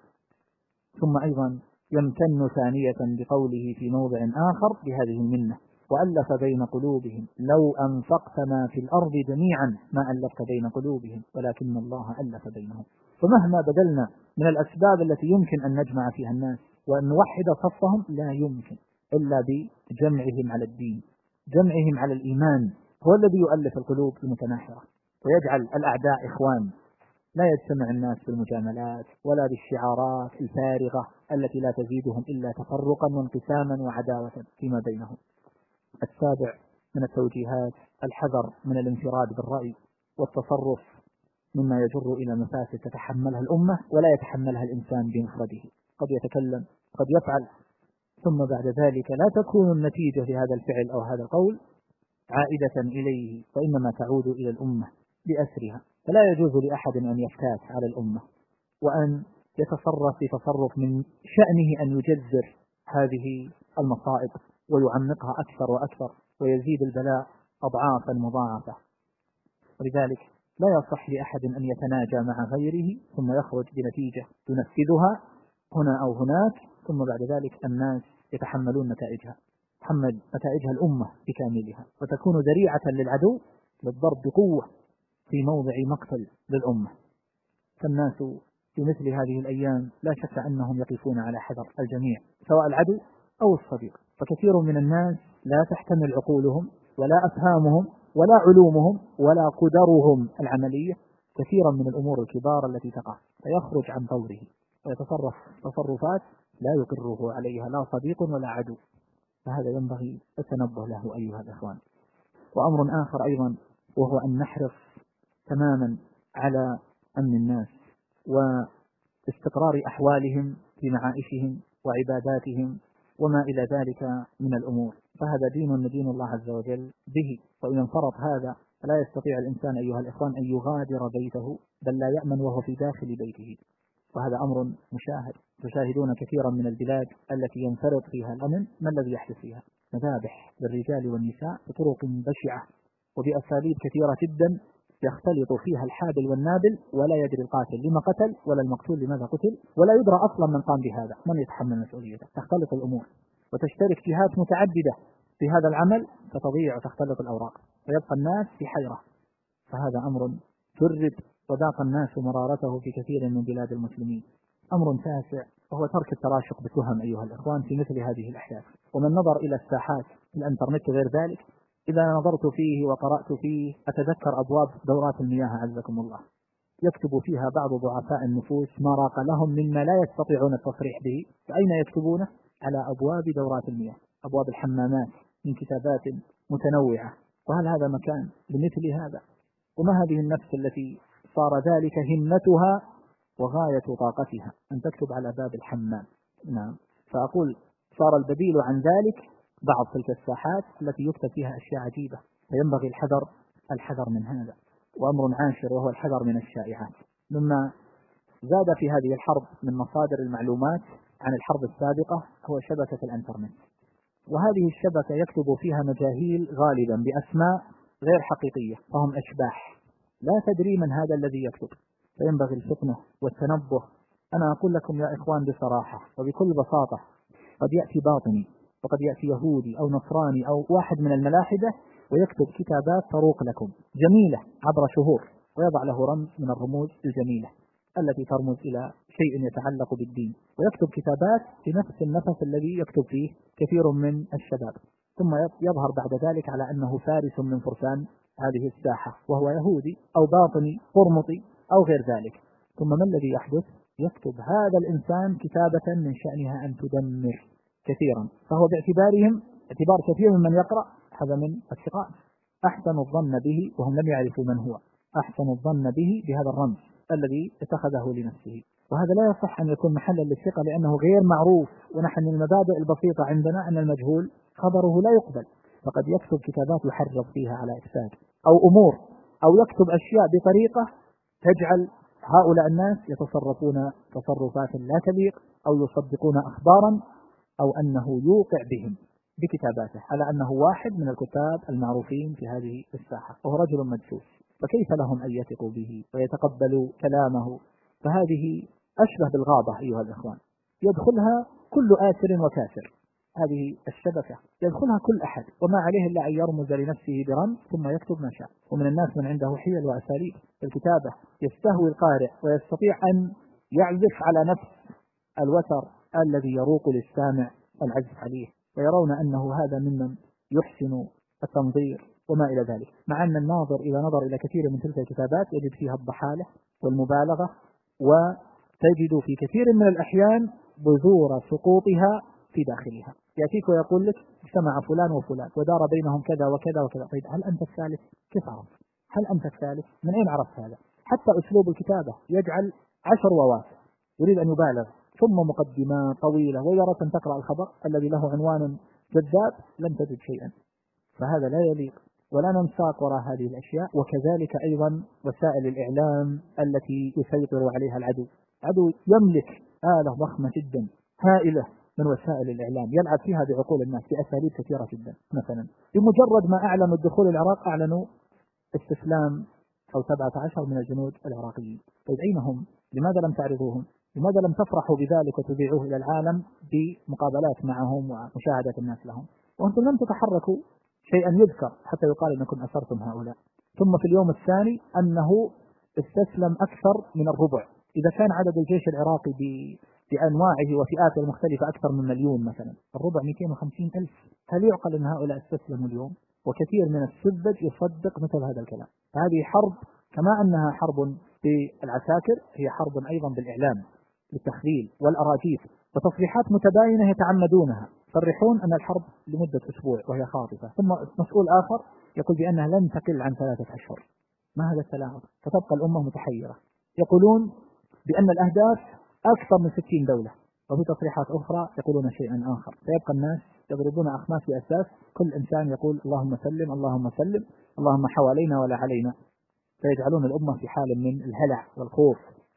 ثم أيضا يمتن ثانية بقوله في موضع آخر بهذه المنة: وألف بين قلوبهم لو أنفقت ما في الأرض جميعا ما ألفت بين قلوبهم ولكن الله ألف بينهم. فمهما بذلنا من الأسباب التي يمكن أن نجمع فيها الناس وأن نوحد صفهم لا يمكن إلا بجمعهم على الدين، جمعهم على الإيمان، هو الذي يؤلف القلوب المتناحرة ويجعل الأعداء إخوان. لا يجتمع الناس بالمجاملات ولا بالشعارات الفارغة التي لا تزيدهم إلا تفرقا وانقساما وعداوة فيما بينهم. السابع من التوجيهات الحذر من الانفراد بالرأي والتصرف مما يجر إلى مفاسد تتحملها الأمة ولا يتحملها الإنسان بمفرده. قد يتكلم قد يفعل ثم بعد ذلك لا تكون النتيجة لهذا الفعل أو هذا القول عائدة إليه، فإنما تعود إلى الأمة بأسرها. فلا يجوز لأحد أن يفتات على الأمة وأن يتصرف بتصرف من شأنه أن يجذر هذه المصائب ويعمقها أكثر وأكثر ويزيد البلاء أضعافا مضاعفة. ولذلك لا يصح لأحد أن يتناجى مع غيره ثم يخرج بنتيجة ينفذها هنا أو هناك، ثم بعد ذلك الناس يتحملون نتائجها، تحمل نتائجها الأمة بكاملها، وتكون ذريعة للعدو للضرب بقوة في موضع مقتل للأمة. فالناس في مثل هذه الأيام لا شك أنهم يقفون على حذر الجميع سواء العدو أو الصديق، فكثير من الناس لا تحتمل عقولهم ولا أفهامهم ولا علومهم ولا قدرهم العملية كثيرا من الأمور الكبار التي تقع، فيخرج عن طوره ويتصرف تصرفات لا يقره عليها لا صديق ولا عدو، فهذا ينبغي التنبه له أيها الإخوان. وأمر آخر أيضا وهو أن نحرص تماما على أمن الناس واستقرار أحوالهم في معائشهم وعباداتهم وما إلى ذلك من الأمور، فهذا دين ندين الله عز وجل به، وإن انفرط هذا فلا يستطيع الإنسان أيها الإخوان أن يغادر بيته، بل لا يأمن وهو في داخل بيته، وهذا أمر مشاهد. تشاهدون كثيرا من البلاد التي ينفرط فيها الأمن، ما الذي يحدث فيها؟ مذابح للرجال والنساء بطرق بشعة وبأساليب كثيرة جدا يختلط فيها الحابل والنابل، ولا يدري القاتل لما قتل ولا المقتول لماذا قتل، ولا يدرى أصلا من قام بهذا، من يتحمل مسؤوليته. تختلط الأمور وتشترك جهات متعددة في هذا العمل فتضيع وتختلط الأوراق ويبقى الناس في حيرة، فهذا أمر جرب وذاق الناس مرارته في كثير من بلاد المسلمين. أمر تاسع وهو ترك التراشق بالتهم أيها الإخوان في مثل هذه الأحداث. ومن نظر إلى الساحات الإنترنت غير ذلك، إذا نظرت فيه وقرأت فيه أتذكر أبواب دورات المياه عزكم الله، يكتب فيها بعض ضعفاء النفوس ما راق لهم مما لا يستطيعون التصريح به، فأين يكتبونه؟ على أبواب دورات المياه، أبواب الحمامات، من كتابات متنوعة. وهل هذا مكان لمثل هذا؟ وما هذه النفس التي صار ذلك همتها وغاية طاقتها أن تكتب على باب الحمام؟ نعم. فأقول صار البديل عن ذلك بعض تلك الساحات التي يكتب فيها أشياء عجيبة، فينبغي الحذر من هذا. وأمر عاشر وهو الحذر من الشائعات. مما زاد في هذه الحرب من مصادر المعلومات عن الحرب السابقة هو شبكة الإنترنت، وهذه الشبكة يكتب فيها مجاهيل غالبا بأسماء غير حقيقية، فهم أشباح لا تدري من هذا الذي يكتب، فينبغي الفطنة والتنبه. أنا أقول لكم يا إخوان بصراحة وبكل بساطة، قد يأتي باطني وقد يأتي يهودي أو نصراني أو واحد من الملاحدة ويكتب كتابات تروق لكم جميلة عبر شهور، ويضع له رمز من الرموز الجميلة التي ترمز إلى شيء يتعلق بالدين، ويكتب كتابات في نفس النفس الذي يكتب فيه كثير من الشباب، ثم يظهر بعد ذلك على أنه فارس من فرسان هذه الساحة وهو يهودي أو باطني قرمطي أو غير ذلك. ثم ما الذي يحدث؟ يكتب هذا الإنسان كتابة من شأنها أن تدمر كثيرا، فهو باعتبارهم اعتبار كثير ممن يقرأ هذا من الثقات، أحسن الظن به وهم لم يعرفوا من هو، أحسن الظن به بهذا الرمز الذي اتخذه لنفسه. وهذا لا يصح أن يكون محلا للثقة لأنه غير معروف، ونحن من المبادئ البسيطة عندنا أن المجهول خبره لا يقبل. فقد يكتب كتابات يحرض فيها على إفساد أو أمور، أو يكتب أشياء بطريقة تجعل هؤلاء الناس يتصرفون تصرفات لا تليق، أو يصدقون أخبارا، أو أنه يوقع بهم بكتاباته على أنه واحد من الكتاب المعروفين في هذه الساحة وهو رجل مدسوس، فكيف لهم أن يثقوا به ويتقبلوا كلامه؟ فهذه أشبه بالغابة أيها الإخوان، يدخلها كل آسر وكافر. هذه الشبكة يدخلها كل أحد وما عليه إلا أن يرمز لنفسه برمز ثم يكتب ما شاء. ومن الناس من عنده حيل وأساليب الكتابة يستهوي القارئ ويستطيع أن يعزف على نفس الوتر الذي يروق للسامع العزف عليه، ويرون أنه هذا ممن يحسن التنظير وما إلى ذلك، مع أن الناظر إذا نظر إلى كثير من تلك الكتابات يجد فيها الضحالة والمبالغة، وتجد في كثير من الأحيان بذور سقوطها في داخلها. يأتيك ويقول لك اجتمع فلان وفلان ودار بينهم كذا وكذا وكذا. طيب هل أنت الثالث؟ كيف عرفت؟ هل أنت الثالث؟ من أين عرفت هذا؟ حتى أسلوب الكتابة يجعل 10 وواسع، يريد أن يبالغ، ثم مقدمة طويلة، وإذا أردت أن تقرأ الخبر الذي له عنوان جذاب لن تجد شيئا. فهذا لا يليق، ولا ننساق وراء هذه الأشياء. وكذلك أيضا وسائل الإعلام التي يسيطر عليها العدو يملك آلة ضخمة جدا هائلة من وسائل الإعلام يلعب فيها بعقول الناس بأساليب كثيرة جدا. مثلا بمجرد ما أعلنوا الدخول العراق أعلنوا استسلام أو 17 من الجنود العراقيين. طيب أين هم؟ لماذا لم تعرضوهم؟ لماذا لم تفرحوا بذلك وتذيعوه إلى العالم بمقابلات معهم ومشاهدة الناس لهم؟ وأنتم لم تتحركوا شيئا يذكر حتى يقال أنكم أسرتم هؤلاء. ثم في اليوم الثاني أنه استسلم أكثر من الربع. إذا كان عدد الجيش العراقي بأنواعه وفئاته المختلفة أكثر من 1,000,000 مثلا، الربع 250,000. هل يعقل أن هؤلاء استسلموا اليوم؟ وكثير من السذج يصدق مثل هذا الكلام. فهذه حرب، كما أنها حرب بالعساكر هي حرب أيضا بالإعلام بالتخذيل والأراجيف وتصريحات متباينة يتعمدونها، يصرحون أن الحرب لمدة أسبوع وهي خاطفة، ثم مسؤول آخر يقول بأنها لن تقل عن 3 أشهر. ما هذا التلاعب؟ فتبقى الأمة متحيرة. يقولون بأن الأهداف أكثر من 60 دولة، وفي تصريحات أخرى يقولون شيئا آخر، فيبقى الناس يضربون أخماس بأساس كل إنسان يقول اللهم سلم اللهم سلم، اللهم حوالينا ولا علينا، فيجعلون الأمة في حال من الهلع والخوف.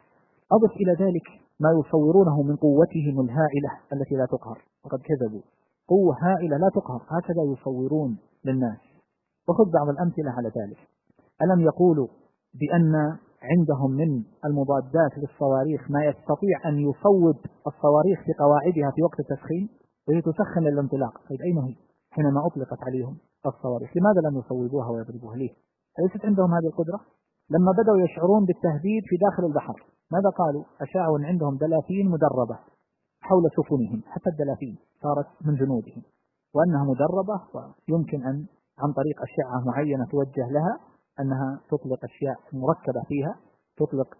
أضف إلى ذلك ما يصورونه من قوتهم الهائلة التي لا تقهر، وقد كذبوا. قوة هائلة لا تقهر هكذا يصورون للناس. وخذ بعض الأمثلة على ذلك. ألم يقولوا بأن عندهم من المضادات للصواريخ ما يستطيع أن يصوب الصواريخ في قواعدها في وقت التسخين، وهي تسخن للانطلاق. طيب أين هي حينما أطلقت عليهم الصواريخ؟ لماذا لم يصوبوها ويضربوها ليه؟ أليست عندهم هذه القدرة؟ لما بدأوا يشعرون بالتهديد في داخل البحر ماذا قالوا؟ أشاعوا أن عندهم دلافين مدربة حول سفنهم، حتى الدلافين صارت من جنودهم، وأنها مدربة ويمكن أن عن طريق أشعة معينة توجه لها أنها تطلق أشياء مركبة فيها، تطلق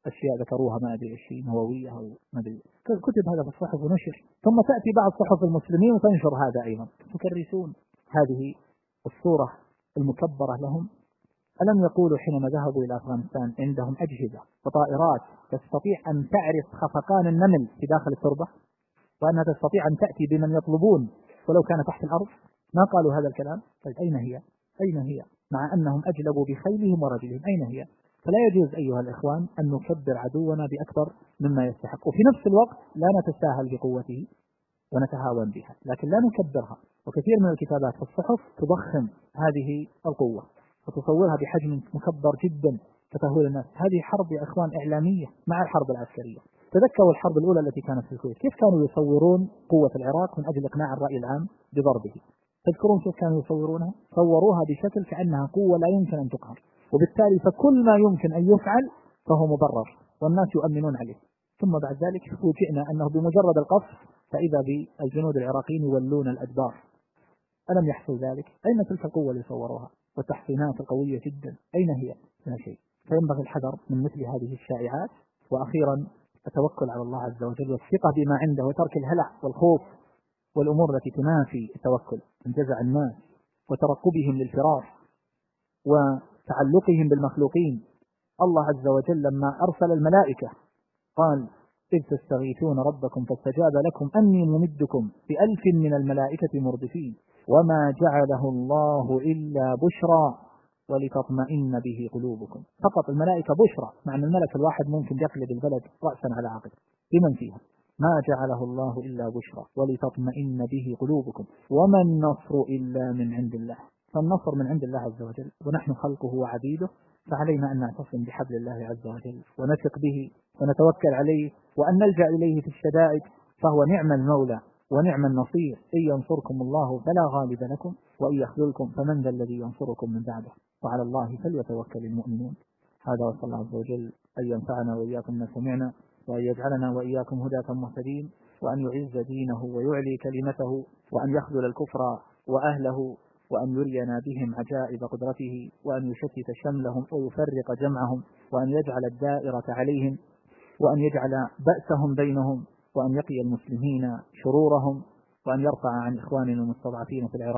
أشياء ذكروها ما أدري إيش نووية أو ما أدري، كتب هذا في الصحف ونشر، ثم تأتي بعض صحف المسلمين وتنشر هذا أيضا، تكرسون هذه الصورة المكبرة لهم. ألم يقولوا حينما ذهبوا إلى أفغانستان عندهم أجهزة وطائرات تستطيع أن تعرف خفقان النمل في داخل التربة، وأنها تستطيع أن تأتي بمن يطلبون ولو كان تحت الأرض؟ ما قالوا هذا الكلام؟ طيب أين هي؟ أين هي؟ مع أنهم أجلبوا بخيلهم ورجلهم، أين هي؟ فلا يجوز أيها الإخوان أن نكبر عدونا بأكثر مما يستحق، وفي نفس الوقت لا نتساهل بقوته ونتهاون بها، لكن لا نكبرها. وكثير من الكتابات في الصحف تضخم هذه القوة وتصورها بحجم مكبر جدا كتهويل الناس. هذه حرب يا إخوان إعلامية مع الحرب العسكرية. تذكروا الحرب الأولى التي كانت في الكويت، كيف كانوا يصورون قوة العراق من أجل إقناع الرأي العام بضربه؟ تذكرون كيف كانوا يصورونها؟ صوروها بشكل كأنها قوة لا يمكن أن تقهر، وبالتالي فكل ما يمكن أن يفعل فهو مبرر والناس يؤمنون عليه. ثم بعد ذلك فوجئنا أنه بمجرد القصف فإذا بالجنود العراقيين يولون الأدبار. ألم يحصل ذلك؟ أين تلك القوة اللي صوروها والتحصينات القوية جدا؟ أين هي؟ لا شيء. فينبغي الحذر من مثل هذه الشائعات. وأخيرا التوكل على الله عز وجل والثقة بما عنده وترك الهلع والخوف والأمور التي تنافي التوكل من جزع الناس وترقبهم للفراش وتعلقهم بالمخلوقين. الله عز وجل لما أرسل الملائكة قال إذ تستغيثون ربكم فاستجاب لكم أني ممدكم ب1000 من الملائكة مردفين وما جعله الله إلا بشرى ولتطمئن به قلوبكم. فقط الملائكة بشرى، مع أن الملك الواحد ممكن يقلب البلد رأسا على عقب بمن فيها. ما جعله الله إلا بشرى ولتطمئن به قلوبكم وما النصر إلا من عند الله. فالنصر من عند الله عز وجل، ونحن خلقه وعبيده، فعلينا أن نعتصم بحبل الله عز وجل ونثق به ونتوكل عليه وأن نلجأ إليه في الشدائد، فهو نعم المولى ونعم النصير. إن ينصركم الله فلا غالب لكم وإن يخذلكم فمن ذا الذي ينصركم من بعده وعلى الله فليتوكل المؤمنون. هذا وصلى الله عز وجل أن ينفعنا وإياكم ما سمعنا، وأن يجعلنا وإياكم هداة مهتدين، وأن يعز دينه ويعلي كلمته، وأن يخذل الكفر وأهله، وأن يرينا بهم عجائب قدرته، وأن يشتت شملهم ويفرق جمعهم، وأن يجعل الدائرة عليهم، وأن يجعل بأسهم بينهم، وأن يقي المسلمين شرورهم، وأن يرفع عن إخواننا المستضعفين في العراق